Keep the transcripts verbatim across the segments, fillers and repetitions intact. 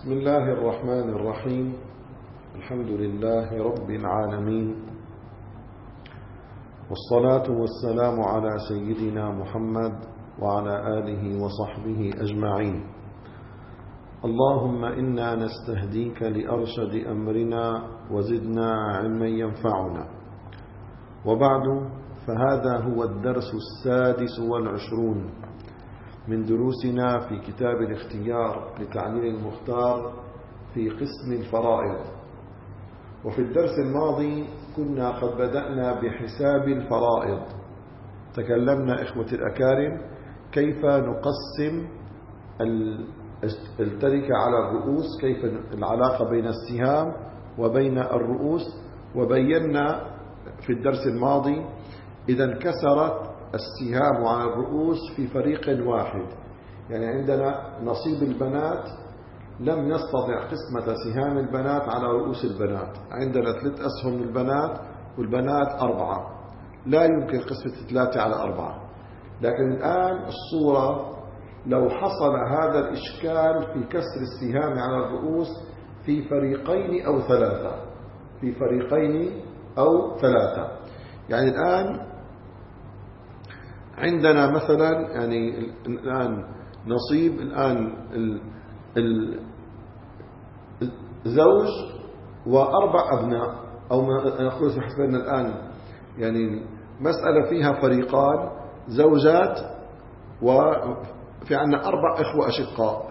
بسم الله الرحمن الرحيم. الحمد لله رب العالمين، والصلاة والسلام على سيدنا محمد وعلى آله وصحبه أجمعين. اللهم إنا نستهديك لأرشد أمرنا وزدنا علما ينفعنا. وبعد، فهذا هو الدرس السادس والعشرون من دروسنا في كتاب الاختيار لتعليل المختار في قسم الفرائض. وفي الدرس الماضي كنا قد بدأنا بحساب الفرائض. تكلمنا إخوة الأكارم كيف نقسم التركة على الرؤوس، كيف العلاقة بين السهام وبين الرؤوس، وبينا في الدرس الماضي إذا انكسرت السهام على الرؤوس في فريق واحد، يعني عندنا نصيب البنات لم نستطع قسمة سهام البنات على رؤوس البنات، عندنا ثلاث أسهم للبنات والبنات أربعة، لا يمكن قسمة ثلاثة على أربعة. لكن الآن الصورة لو حصل هذا الإشكال في كسر السهام على الرؤوس في فريقين أو ثلاثة في فريقين أو ثلاثة يعني الآن عندنا مثلا يعني الآن نصيب الآن الزوج وأربع أبناء، أو نقول حسب أن الآن يعني مسألة فيها فريقان زوجات، وفي عندنا أربع إخوة أشقاء،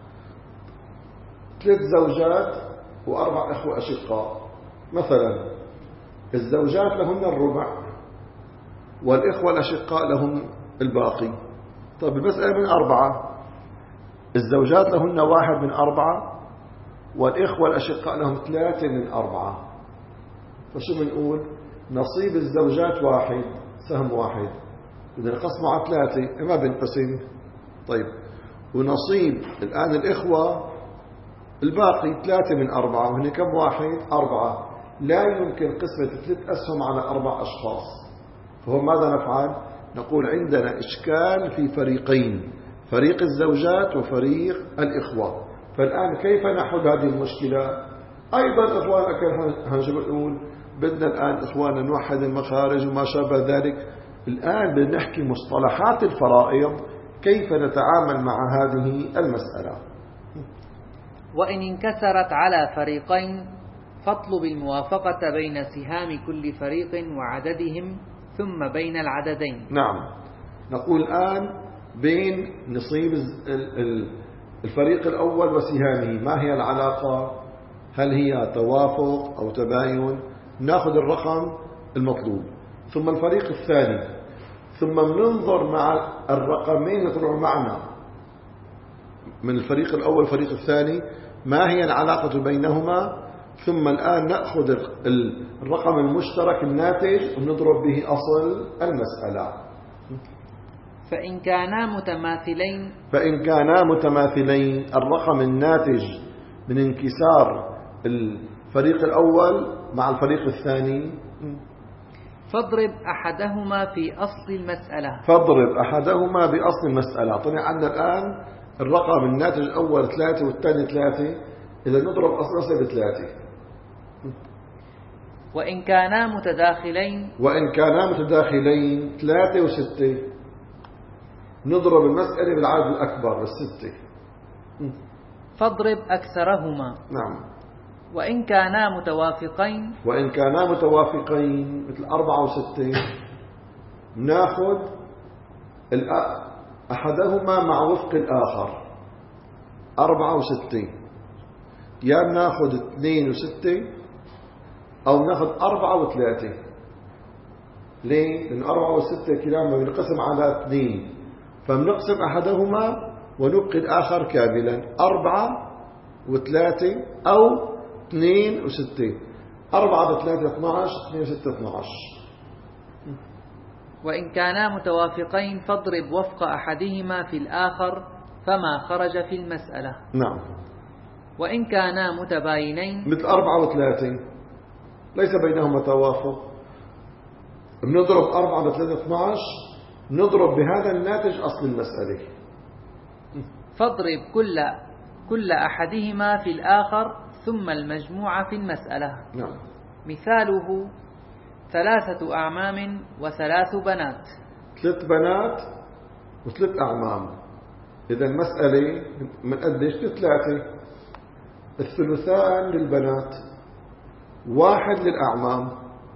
ثلاث زوجات وأربع إخوة أشقاء. مثلا الزوجات لهن الربع والإخوة الأشقاء لهم الباقي. طيب المسألة من أربعة، الزوجات لهن واحد من أربعة والإخوة الأشقاء لهم ثلاثة من أربعة. فشو بنقول؟ نصيب الزوجات واحد، سهم واحد، بدنا نقسمه على ثلاثة ما بنقسم. طيب ونصيب الآن الإخوة الباقي ثلاثة من أربعة، وهن كم واحد؟ أربعة. لا يمكن قسمة ثلاث أسهم على أربع أشخاص. فهو ماذا نفعل؟ نقول عندنا إشكال في فريقين، فريق الزوجات وفريق الإخوة. فالآن كيف نحل هذه المشكلة؟ أيضا إخواننا كان هنقول بدنا الآن إخواننا نوحد المخارج وما شابه ذلك. الآن بدنا نحكي مصطلحات الفرائض، كيف نتعامل مع هذه المسألة. وإن انكسرت على فريقين فاطلب الموافقة بين سهام كل فريق وعددهم ثم بين العددين. نعم، نقول الآن بين نصيب الفريق الأول وسهامه ما هي العلاقة؟ هل هي توافق أو تباين؟ نأخذ الرقم المطلوب ثم الفريق الثاني، ثم ننظر مع الرقمين يطلعوا معنا من الفريق الأول والفريق الثاني ما هي العلاقة بينهما، ثم الآن نأخذ الرقم المشترك الناتج ونضرب به أصل المسألة. فإن كانا متماثلين فإن كانا متماثلين الرقم الناتج من انكسار الفريق الأول مع الفريق الثاني فاضرب أحدهما في أصل المسألة فاضرب أحدهما بأصل المسألة. طلع عندنا الآن الرقم الناتج الأول ثلاثة والثاني ثلاثة، إذا نضرب أصل بثلاثة. وإن كانا متداخلين وإن كانا متداخلين ثلاثة وستة، نضرب المسألة بالعدد الأكبر بالستة. فاضرب أكثرهما. نعم. وإن كانا متوافقين وإن كانا متوافقين مثل أربعة وستة، ناخذ أحدهما مع وفق الآخر. أربعة وستة يا ناخذ اثنين وستة أو ناخذ أربعة وثلاثة. ليه؟ لأن أربعة وستة كلاهما بنقسم على اثنين، فبنقسم أحدهما ونبقي الآخر كاملا. أربعة وثلاثة أو اثنين وستة. أربعة بثلاثة اثناعش، اثنين وستة اثناعش. وإن كانا متوافقين فاضرب وفق أحدهما في الآخر فما خرج في المسألة. نعم. وإن كانا متباينين مثل أربعة وثلاثة ليس بينهما توافق، بنضرب أربعة بثلاثة اثناعش، نضرب بهذا الناتج أصل المسألة. فاضرب كل كل أحدهما في الآخر ثم المجموع في المسألة. نعم. مثاله ثلاثة أعمام وثلاث بنات. ثلاث بنات وثلاث أعمام. إذا المسألة من قديش؟ ثلاثة. الثلثان للبنات، واحد للأعمام.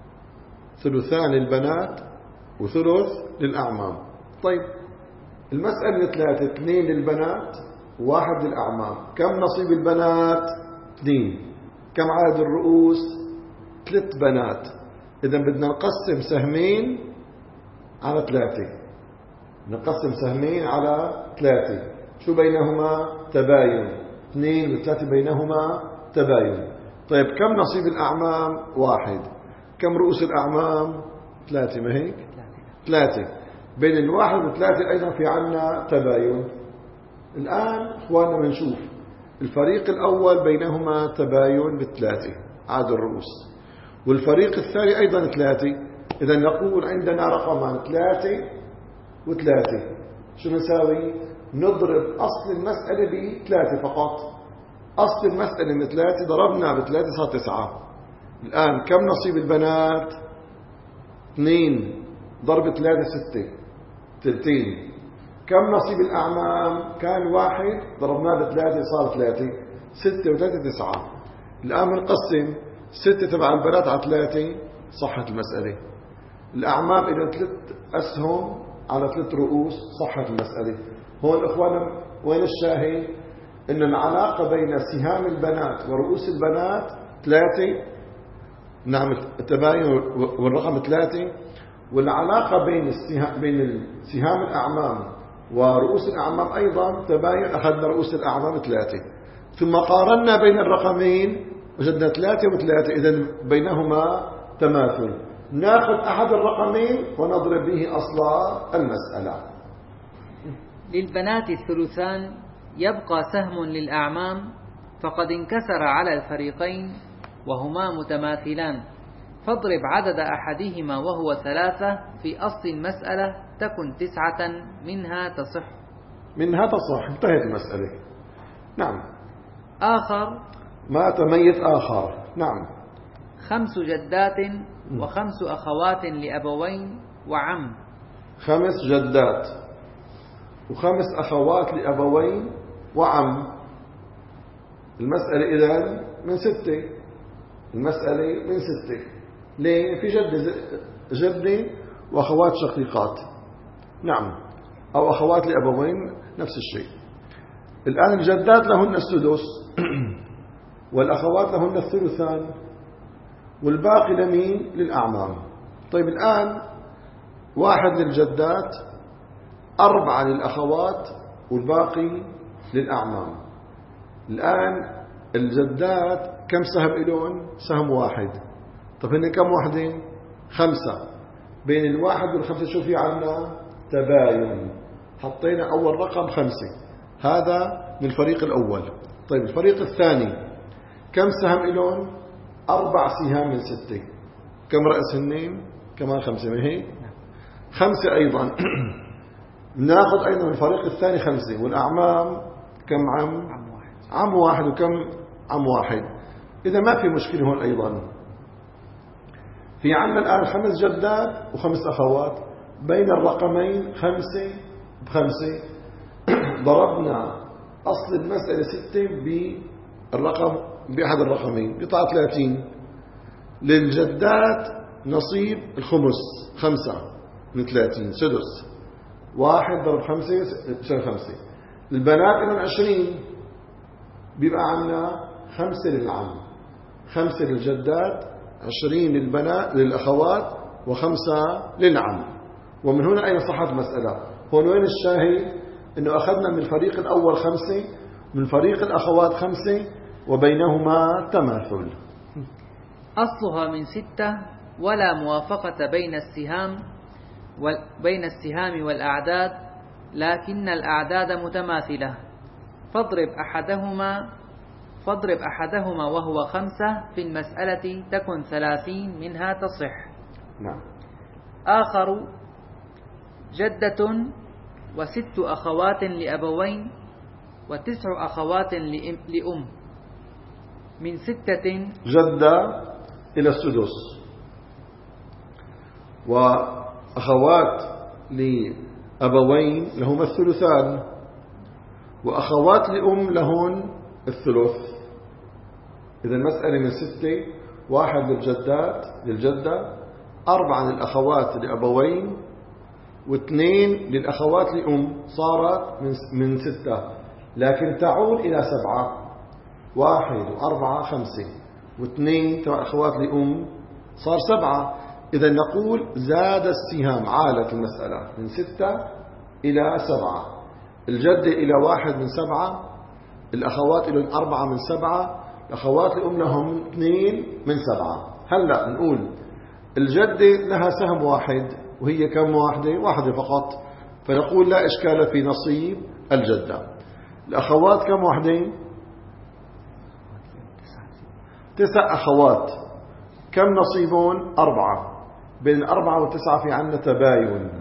ثلثان للبنات وثلث للأعمام. طيب المسألة ثلاثة، اثنين للبنات واحد للأعمام. كم نصيب البنات؟ اثنين. كم عدد الرؤوس؟ ثلاث بنات. إذا بدنا نقسم سهمين على ثلاثة. نقسم سهمين على ثلاثة. شو بينهما؟ تباين. اثنين وثلاثة بينهما تباين. طيب كم نصيب الأعمام؟ واحد. كم رؤوس الأعمام؟ ثلاثة. ما هيك؟ ثلاثة. بين الواحد والثلاثة أيضا في عنا تباين. الآن إخواننا بنشوف الفريق الأول بينهما تباين بالثلاثة عدد الرؤوس، والفريق الثاني أيضا ثلاثة. إذا نقول عندنا رقمان ثلاثة وثلاثة. شو نساوي؟ نضرب أصل المسألة بثلاثة فقط. أصل المسألة من ثلاثة ضربنا بثلاثة صار تسعة. الآن كم نصيب البنات؟ اثنين ضرب ثلاثة ستة، ثلثين. كم نصيب الأعمام؟ كان واحد ضربناه بثلاثة صار ثلاثة. ستة وثلاثة تسعة. الآن بنقسم ستة تبع البنات على ثلاثة، صحت المسألة. الأعمام إلى ثلاث أسهم على ثلاث رؤوس، صحت المسألة. هون إخوانا وين الشاهد؟ إن العلاقة بين سهام البنات ورؤوس البنات ثلاثة. نعم التباين والرقم ثلاثة. والعلاقة بين السهام بين سهام الأعمام ورؤوس الأعمام أيضا تباين. أخذنا رؤوس الأعمام ثلاثة، ثم قارنا بين الرقمين وجدنا ثلاثة وثلاثة. إذن بينهما تماثل. نأخذ أحد الرقمين ونضرب به أصل المسألة. للبنات الثلثان، يبقى سهم للأعمام، فقد انكسر على الفريقين وهما متماثلان، فاضرب عدد أحدهما وهو ثلاثة في أصل المسألة تكن تسعة منها تصح. منها تصح. انتهت المسألة. نعم. آخر ما تميت آخر. نعم. خمس جدات وخمس أخوات لأبوين وعم. خمس جدات وخمس أخوات لأبوين وعم. المسألة إذن من ستة. المسألة من ستة. ليه؟ في جدة جدة وأخوات شقيقات. نعم. أو أخوات لأبوين نفس الشيء. الآن الجدات لهن السدس والأخوات لهن الثلثان، والباقي لمين؟ للأعمام. طيب الآن واحد للجدات، أربعة للأخوات، والباقي للأعمام. الآن الجدات كم سهم إلون؟ سهم واحد. طيب هن كم واحدين؟ خمسة. بين الواحد والخمسة شو في عنا؟ تباين. حطينا أول رقم خمسة، هذا من الفريق الأول. طيب الفريق الثاني كم سهم إلون؟ أربع سهام من ستة. كم رأس هنين؟ كمان خمسة. ما هي؟ خمسة أيضا. ناخذ أيضا من الفريق الثاني خمسة. والأعمام كم عم؟ عم واحد. عم واحد. وكم عم واحد. إذا ما في مشكلة هون أيضا. في عنا الآن خمس جدات وخمس أخوات، بين الرقمين خمسة بخمسة. ضربنا أصل المسألة ستة بالرقم بأحد الرقمين بيطلع ثلاثين. للجدات نصيب الخمس، خمسة من ثلاثين، سدس. واحد ضرب خمسة يصير خمسة. البنات إلى عشرين، بيبقى عنا خمسة للعم، خمسة للجدات، عشرين للبنات للأخوات، وخمسة للعم. ومن هنا أين صحت المسألة؟ هون وين الشاهد؟ إنه أخذنا من الفريق الأول خمسة، من فريق الأخوات خمسة، وبينهما تماثل. أصلها من ستة، ولا موافقة بين السهام بين السهام والأعداد، لكن الأعداد متماثلة، فاضرب أحدهما فاضرب أحدهما وهو خمسة في المسألة تكن ثلاثين منها تصح. نعم. آخر جدة وست أخوات لأبوين وتسع أخوات لأم من ستة جدة إلى السدس، وأخوات لأبوين لهما الثلثان، وأخوات لأم لهن الثلث. إذا المسألة من ستة، واحد للجدات للجدة، أربعة للأخوات لأبوين، واثنين للأخوات لأم، صارت من من ستة، لكن تعود إلى سبعة. واحد وأربعة خمسة، واثنين تبع أخوات لأم صار سبعة. إذا نقول زاد السهام، عالت المسألة من ستة إلى سبعة. الجدة إلى واحد من سبعة، الأخوات إلى أربعة من سبعة، الأخوات لأم لهم اثنين من سبعة. هلأ نقول الجدة لها سهم واحد، وهي كم واحدة؟ واحدة فقط، فنقول لا إشكال في نصيب الجدة. الأخوات كم واحدة؟ تسع أخوات، كم نصيبون؟ أربعة. بين أربعة وتسعة في عنا تباين.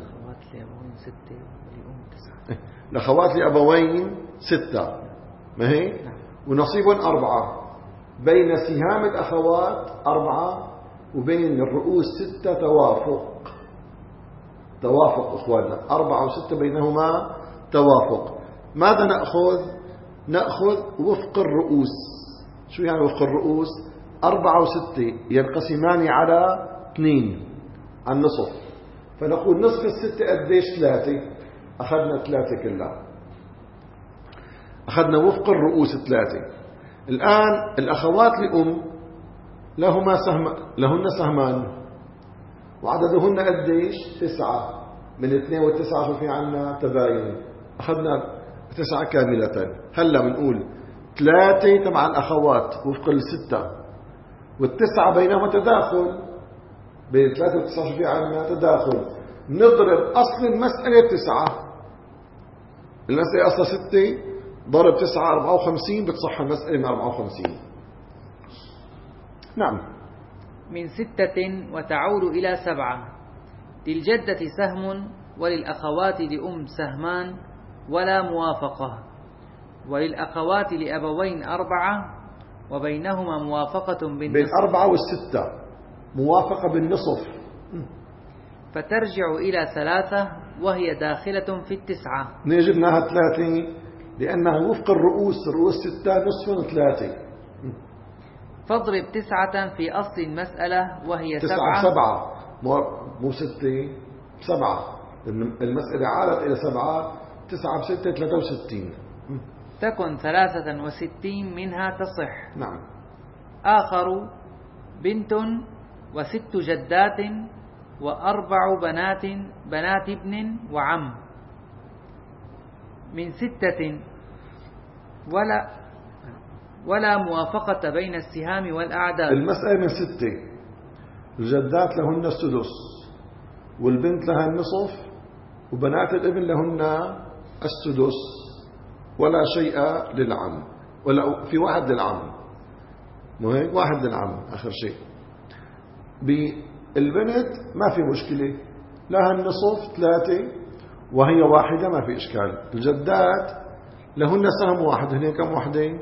الأخوات لأبوين ستة، ما هي؟ ونصيبهم أربعة. بين سهام الأخوات أربعة، وبين الرؤوس ستة، توافق. توافق أخواننا، أربعة وستة بينهما توافق. ماذا نأخذ؟ نأخذ وفق الرؤوس. شو يعني وفق الرؤوس؟ أربعة وستة ينقسمان على اثنين، عن نصف، فنقول نصف الستة قديش؟ ثلاثة. أخذنا ثلاثة كلها، أخذنا وفق الرؤوس ثلاثة. الآن الأخوات لأم لهما سهم، لهن سهمان، وعددهن قديش؟ تسعة. من اثنين وتسعة شو في عنا؟ تباين. أخذنا تسعة كاملة. هلا بنقول ثلاثة تبع الأخوات وفق الستة، والتسعة بينهما تداخل. بين ثلاثة وتسعة شو في عنا؟ تداخل. نضرب أصل المسألة تسعة، المسألة أصلا ستة، ضرب تسعة أربعة وخمسين، بتصح المسألة من أربعة وخمسين. نعم. من ستة وتعود إلى سبعة. للجدة سهم، وللأخوات لأم سهمان ولا موافقة، وللأخوات لأبوين أربعة، وبينهما موافقة بالنصف. بين أربعة والستة موافقة بالنصف، فترجع إلى ثلاثة وهي داخلة في التسعة. نجبناها ثلاثة لأنها وفق الرؤوس، الرؤوس ستة، نصف ثلاثة. فاضرب تسعة في أصل المسألة وهي تسعة سبعة. سبعة، مو ستة، سبعة. المسألة عادت إلى سبعة، تسعة بستة ثلاثة وستين. تكن ثلاثة وستين منها تصح. نعم. آخر بنت وست جدات وأربع بنات بنات ابن وعم من ستة، ولا ولا موافقة بين السهام والأعداد. المسألة من ستة، الجدات لهن السدس، والبنت لها النصف، وبنات الابن لهن السدس، ولا شيء للعم، ولا في واحد للعم، مو هيك؟ واحد للعم آخر شيء. بالبنت ما في مشكلة، لها النصف ثلاثة وهي واحدة، ما في إشكال. الجدات لهن سهم واحد، هن كم وحدين؟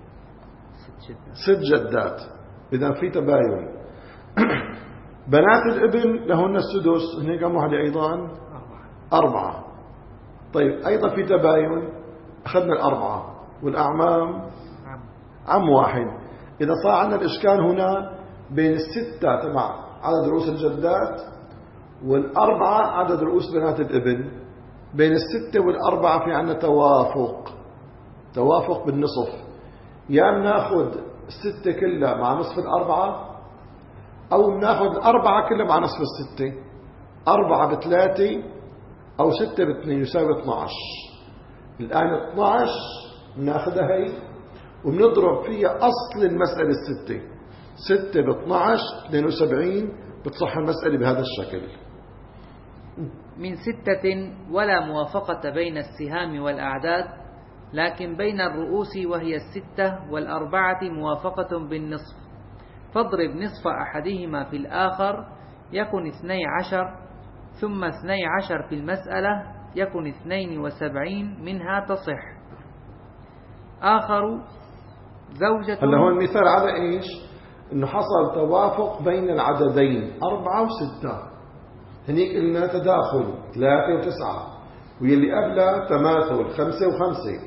ست جدات، إذا في تباين. بنات الابن لهن السدس، هن كم وحدة أيضا؟ أربعة. طيب أيضا في تباين، أخذنا الأربعة، والأعمام عم واحد. إذا صار عندنا الإشكال هنا بين الستة تبع عدد رؤوس الجدات، والأربعة عدد رؤوس بنات الابن. بين الستة والأربعة في عندنا توافق، توافق بالنصف. يا ناخذ الستة كلها مع نصف الأربعة، أو ناخذ الأربعة كلها مع نصف الستة. أربعة بثلاثة أو ستة باثنين يساوي اثنى عشر. الآن اثنى عشر ناخذها هي وبنضرب فيها أصل المسألة الستة، ستة باثنى عشر اثنين وسبعين، بتصح المسألة بهذا الشكل. من ستة ولا موافقة بين السهام والأعداد، لكن بين الرؤوس وهي الستة والأربعة موافقة بالنصف. فاضرب نصف أحدهما في الآخر يكن اثني عشر، ثم اثني عشر في المسألة يكن اثنين وسبعين منها تصح. آخر زوجة. هلا هون مثال على إيش؟ إنه حصل توافق بين العددين أربعة وستة، هنيك قلنا تداخل ثلاثة وتسعة، واللي قبلها تماثل خمسة وخمسة.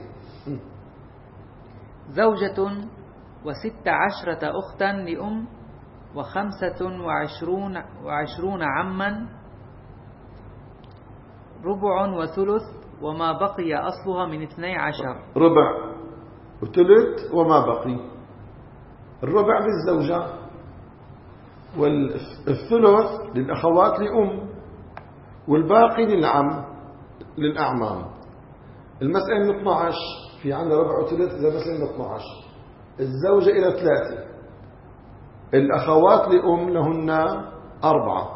زوجة وست عشرة أختا لأم وخمسة وعشرون, وعشرون عما ربع وثلث وما بقي أصلها من اثني عشر. ربع وثلث وما بقي. الربع للزوجة والثلث للأخوات لأم والباقي للعم للأعمام. المسألة من اثني عشر، في عندنا ربع وثلث زي مسألة من اثني عشر. الزوجة إلى ثلاثة، الأخوات لأم لهن أربعة،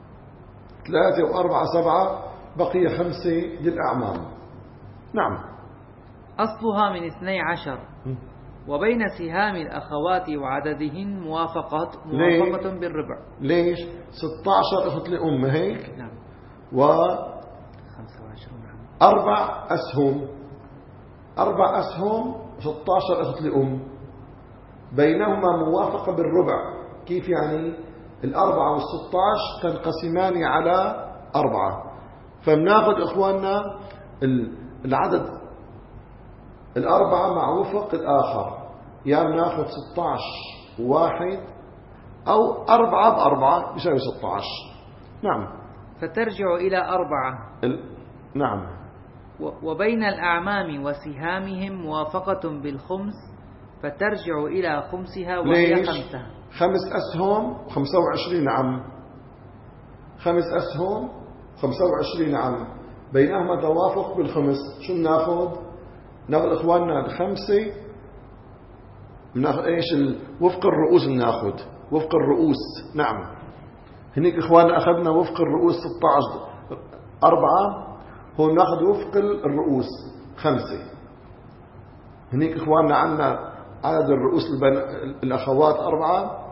ثلاثة وأربعة سبعة، بقي خمسة للأعمام. نعم. أصلها من اثني عشر، وبين سهام الأخوات وعددهن موافقة موافقة بالربع. ليش؟ ستة عشر أخت لأم هيك؟ نعم. و خمسة وعشرون عم. أربع أسهم، أربع أسهم ستة عشر أخت لأم، بينهما موافقة بالربع. كيف يعني؟ الأربعة والستة عشر تنقسمان على أربعة، فبناخذ إخواننا العدد الأربعة مع وفق الآخر، يعني ناخذ ستة عشر واحد أو أربعة بأربعة بيساوي ستة عشر. نعم. فترجع إلى أربعة. ال... نعم. وبين الأعمام وسهامهم موافقة بالخمس، فترجع إلى خمسها وهي ليش؟ خمسة. خمس أسهم خمسة وعشرين عم، خمس أسهم خمسة وعشرين عم، بينهما توافق بالخمس. شو بناخذ؟ ناخذ إخواننا الخمسة، بناخذ إيش؟ وفق الرؤوس بناخذ وفق الرؤوس. نعم. هنيك إخواننا أخذنا وفق الرؤوس ستة عشر أربعة، هون ناخذ وفق الرؤوس خمسة. هنيك إخواننا عندنا عدد الرؤوس الأخوات أربعة،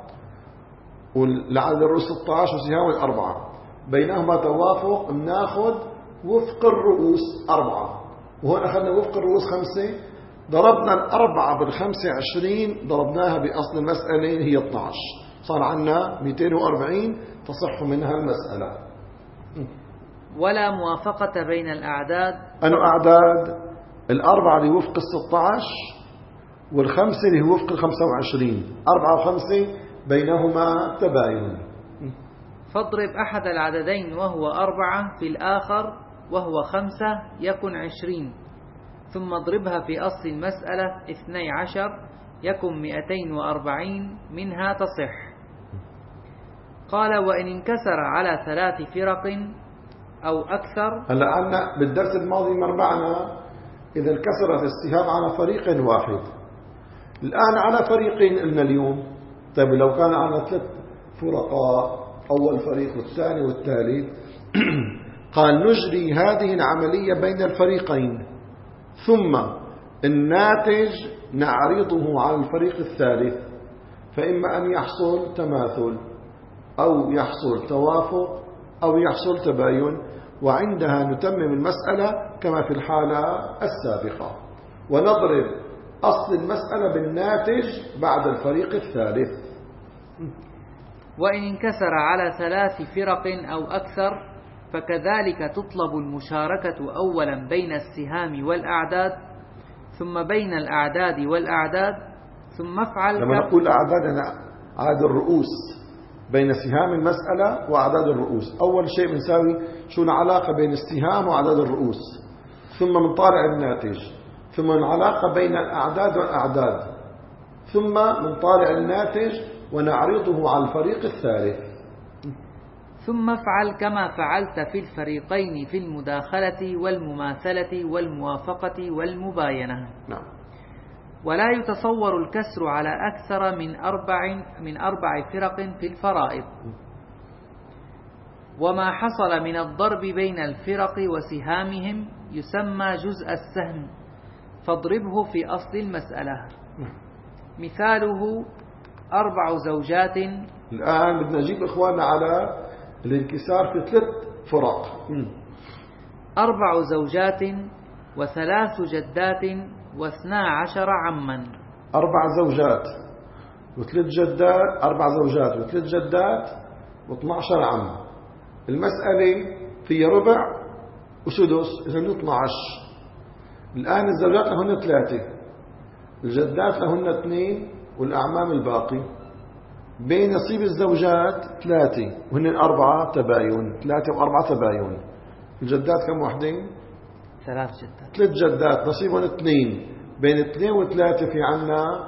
والعدد الرؤوس ستة عشر وسهام أربعة، بينهما توافق بناخذ وفق الرؤوس أربعة، وهون أخذنا وفق الرؤوس خمسة. ضربنا الأربعة بالخمسة عشرين، ضربناها بأصل المسألة هي اثني عشر، صار عنا مئتين وأربعين تصح منها المسألة. ولا موافقة بين الأعداد. أنه أعداد الأربعة اللي وفق الستة عشر والخمسة اللي هو وفق الخمسة وعشرين، أربعة وخمسة بينهما تباين. فاضرب أحد العددين وهو أربعة في الآخر وهو خمسة يكن عشرين، ثم اضربها في أصل المسألة اثني عشر يكن مئتين وأربعين، منها تصح. قال وإن انكسر على ثلاث فرق أو أكثر. هلا عنا بالدرس الماضي مربعنا إذا انكسرت السهام على فريق واحد، الآن على فريقين قلنا اليوم. طيب لو كان على ثلاث فرقاء، أول فريق والثاني والثالث، قال نجري هذه العملية بين الفريقين، ثم الناتج نعرضه على الفريق الثالث، فإما أن يحصل تماثل أو يحصل توافق أو يحصل تباين، وعندها نتمم المسألة كما في الحالة السابقة، ونضرب أصل المسألة بالناتج بعد الفريق الثالث. وإن انكسر على ثلاث فرق أو أكثر، فكذلك تطلب المشاركة أولا بين السهام والأعداد، ثم بين الأعداد والأعداد، ثم افعل. لما نقول أعداد أنا عدد الرؤوس بين سهام المسألة وأعداد الرؤوس. أول شيء بنساوي شو العلاقة بين السهام وأعداد الرؤوس، ثم بنطالع الناتج، ثم العلاقة بين الأعداد والأعداد، ثم بنطالع الناتج ونعرضه على الفريق الثالث. ثم افعل كما فعلت في الفريقين في المداخلة والمماثلة والموافقة والمباينة. نعم. ولا يتصور الكسر على أكثر من أربع من أربع فرق في الفرائض. وما حصل من الضرب بين الفرق وسهامهم يسمى جزء السهم، فاضربه في أصل المسألة. مثاله أربع زوجات. الآن بدنا نجيب إخواننا على الانكسار في ثلاث فرق. أربع زوجات وثلاث جدات واثنا عشر عما. أربع زوجات وثلاث جدات، أربع زوجات وثلاث جدات واثنى عشر عم. المسألة فيها ربع وسدس، إذا من اثنى عشر. الآن الزوجات لهن ثلاثة، الجدات لهن اثنين، والأعمام الباقي. بين نصيب الزوجات ثلاثة وهن أربعة تباين، ثلاثة وأربعة تباين. الجدات كم وحدين؟ ثلاث جدات. ثلاث جدات نصيبهم اثنين، بين اثنين وثلاثة في عنا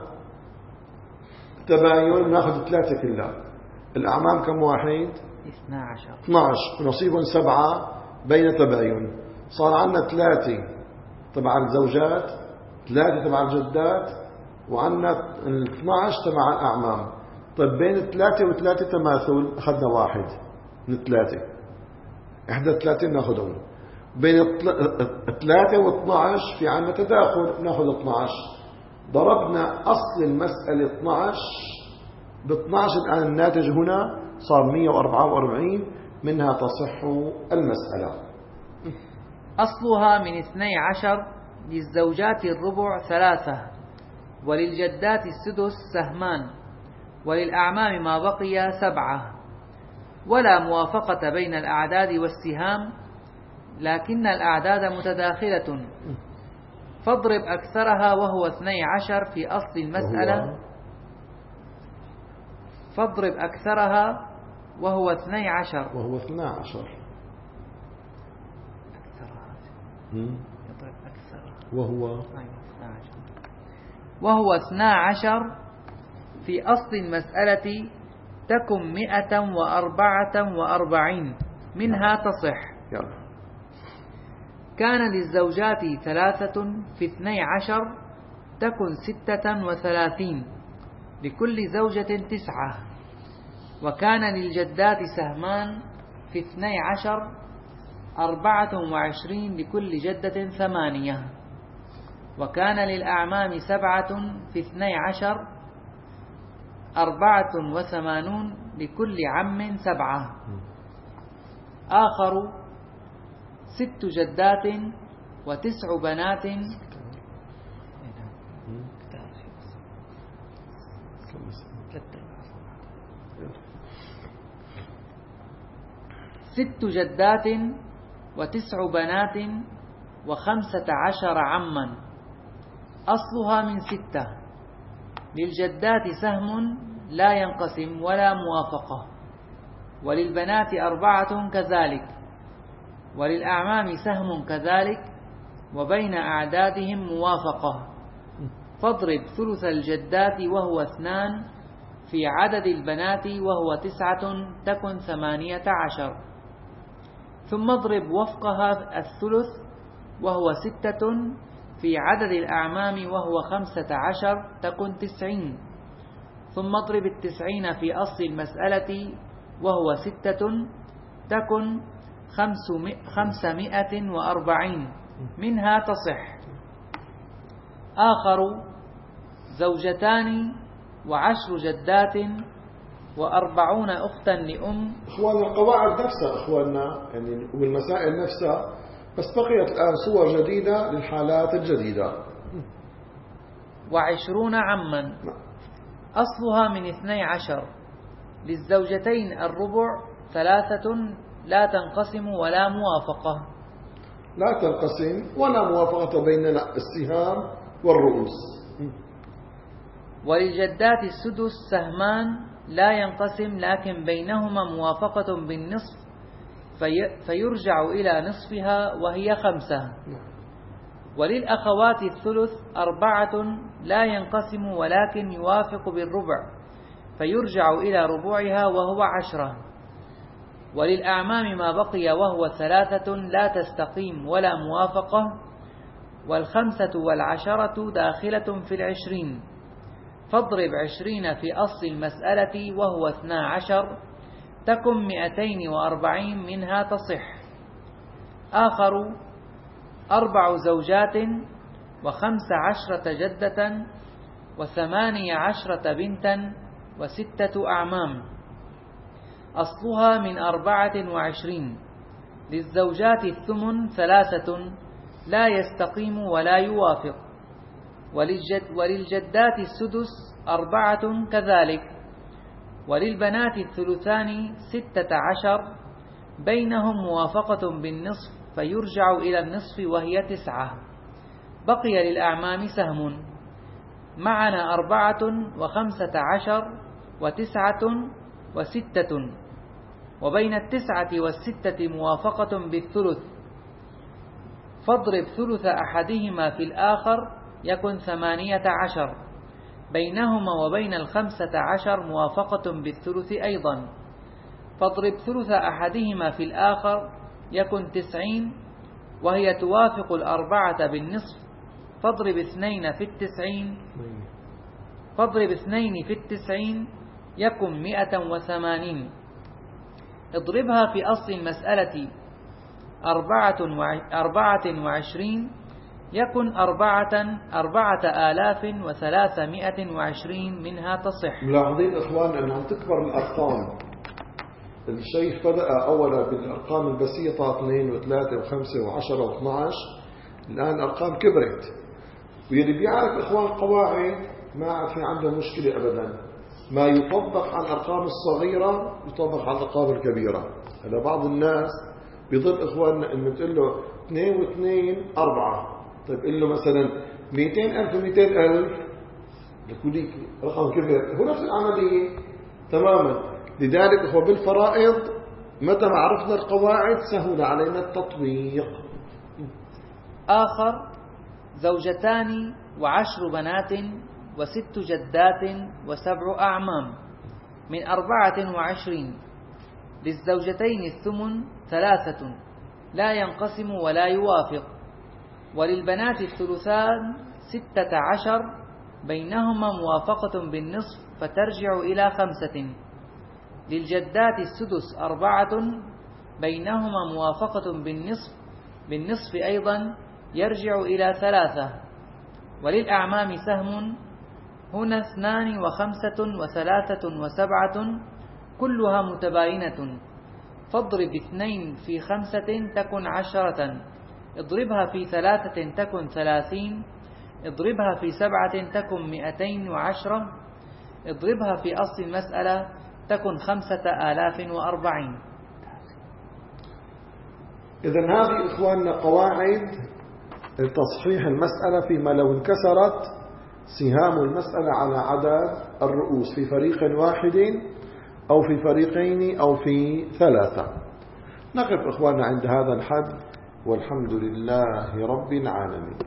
تباين، ناخذ ثلاثة كلها. الأعمام كم واحد؟ اثنا عشر. اثنى عشر ونصيبهم سبعة بين تباين. صار عنا ثلاثة تبع الزوجات، ثلاثة تبع الجدات، وعنا اثنى عشر تبع الأعمام. طيب بين ثلاثة وثلاثة تماثل، أخذنا واحد من ثلاثة، إحدى ثلاثة ناخذهم. بين ثلاثة واثنى عشر في عنا تداخل، ناخذ اثنى عشر. ضربنا أصل المسألة اثنى عشر ب اثنى عشر، الآن الناتج هنا صار مئة وأربعة وأربعين، منها تصح المسألة. أصلها من اثني عشر، للزوجات الربع ثلاثة، وللجدات السدس سهمان، وللأعمام ما بقي سبعة. ولا موافقة بين الأعداد والسهام، لكن الأعداد متداخلة، فاضرب أكثرها وهو اثني عشر في أصل المسألة. فاضرب أكثرها وهو اثني عشر وهو اثنى عشر يضرب أكثرها وهو وهو اثنى عشر في أصل المسألة، تكن مئة وأربعة وأربعين، منها تصح. يلا. كان للزوجات ثلاثة في اثني عشر، تكن ستة وثلاثين، لكل زوجة تسعة. وكان للجدات سهمان في اثني عشر، أربعة وعشرين، لكل جدة ثمانية. وكان للأعمام سبعة في اثني عشر، أربعة وثمانون، لكل عم سبعة. آخر ست جدات وتسع بنات ست جدات وتسع بنات وخمسة عشر عما. أصلها من ستة. للجدات سهم لا ينقسم ولا موافقة، وللبنات أربعة كذلك، وللأعمام سهم كذلك، وبين أعدادهم موافقة. فاضرب ثلث الجدات وهو اثنان في عدد البنات وهو تسعة، تكن ثمانية عشر. ثم اضرب وفقها الثلث وهو ستة في عدد الأعمام وهو خمسة عشر، تكن تسعين. ثم اضرب التسعين في أصل المسألة وهو ستة، تكن خمسمائة وأربعين، منها تصح. آخر زوجتان وعشر جدات وأربعون أختا لأم. إخواننا القواعد نفسها إخواننا يعني والمسائل نفسها، بس بقيت الآن صور جديدة للحالات الجديدة. وعشرون عما. أصلها من اثني عشر. للزوجتين الربع ثلاثة، لا تنقسم ولا موافقة. لا تنقسم ولا موافقة بين السهام والرؤوس. وللجدات السدس سهمان، لا ينقسم لكن بينهما موافقة بالنصف، في فيرجع إلى نصفها وهي خمسة. وللأخوات الثلث أربعة، لا ينقسم ولكن يوافق بالربع، فيرجع إلى ربعها وهو عشرة. وللأعمام ما بقي وهو ثلاثة، لا تستقيم ولا موافقة، والخمسة والعشرة داخلة في العشرين. فاضرب عشرين في أصل المسألة وهو اثنا عشر، تكن مئتين وأربعين، منها تصح. آخر أربع زوجات وخمس عشرة جدة وثمانية عشرة بنتا وستة أعمام. أصلها من أربعة وعشرين. للزوجات الثمن ثلاثة، لا يستقيم ولا يوافق، وللجد وللجدات السدس أربعة كذلك، وللبنات الثلثان ستة عشر، بينهم موافقة بالنصف فيرجع إلى النصف وهي تسعة. بقي للأعمام سهم، معنا أربعة وخمسة عشر وتسعة وستة، وبين التسعة والستة موافقة بالثلث، فاضرب ثلث أحدهما في الآخر يكن ثمانية عشر، بينهما وبين الخمسة عشر موافقة بالثلث أيضا، فاضرب ثلث أحدهما في الآخر يكن تسعين، وهي توافق الأربعة بالنصف، فاضرب اثنين في التسعين فاضرب اثنين في التسعين يكن مئة وثمانين. اضربها في أصل المسألة أربعة وعشرين يكن أربعة أربعة آلاف وثلاثمائة وعشرين منها تصح. ملاحظين إخوان أنها تكبر الأرقام. الشيخ بدأ أولا بالأرقام البسيطة اثنين وثلاثة وخمسة وعشرة واثناعش، الآن الأرقام كبرت، واللي بيعرف إخوان قواعد ما عاد في عنده مشكلة أبدا. ما يطبق على الأرقام الصغيرة يطبق على الأرقام الكبيرة. هذا بعض الناس بيظل إخواننا إنه تقول له اثنين واثنين أربعة، طيب قل له مثلا مئتين ألف ومئتين ألف، لك رقم كبير، هو نفس العملية تماما. لذلك هو بالفرائض متى ما عرفنا القواعد سهل علينا التطبيق. آخر زوجتان وعشر بنات وست جدات وسبع أعمام من أربعة وعشرين. للزوجتين الثمن ثلاثة لا ينقسم ولا يوافق، وللبنات الثلثان ستة عشر، بينهما موافقة بالنصف فترجع إلى خمسة. للجدات السدس أربعة، بينهما موافقة بالنصف بالنصف أيضا يرجع إلى ثلاثة. وللأعمام سهم، هنا اثنان وخمسة وثلاثة وسبعة كلها متباينة، فاضرب اثنين في خمسة تكن عشرة، اضربها في ثلاثة تكن ثلاثين، اضربها في سبعة تكن مئتين وعشرة، اضربها في أصل المسألة تكن خمسة آلاف وأربعين. إذن هذه إخواننا قواعد تصحيح المسألة فيما لو انكسرت سهام المسألة على عدد الرؤوس في فريق واحد أو في فريقين أو في ثلاثة. نقف إخواننا عند هذا الحد، والحمد لله رب العالمين.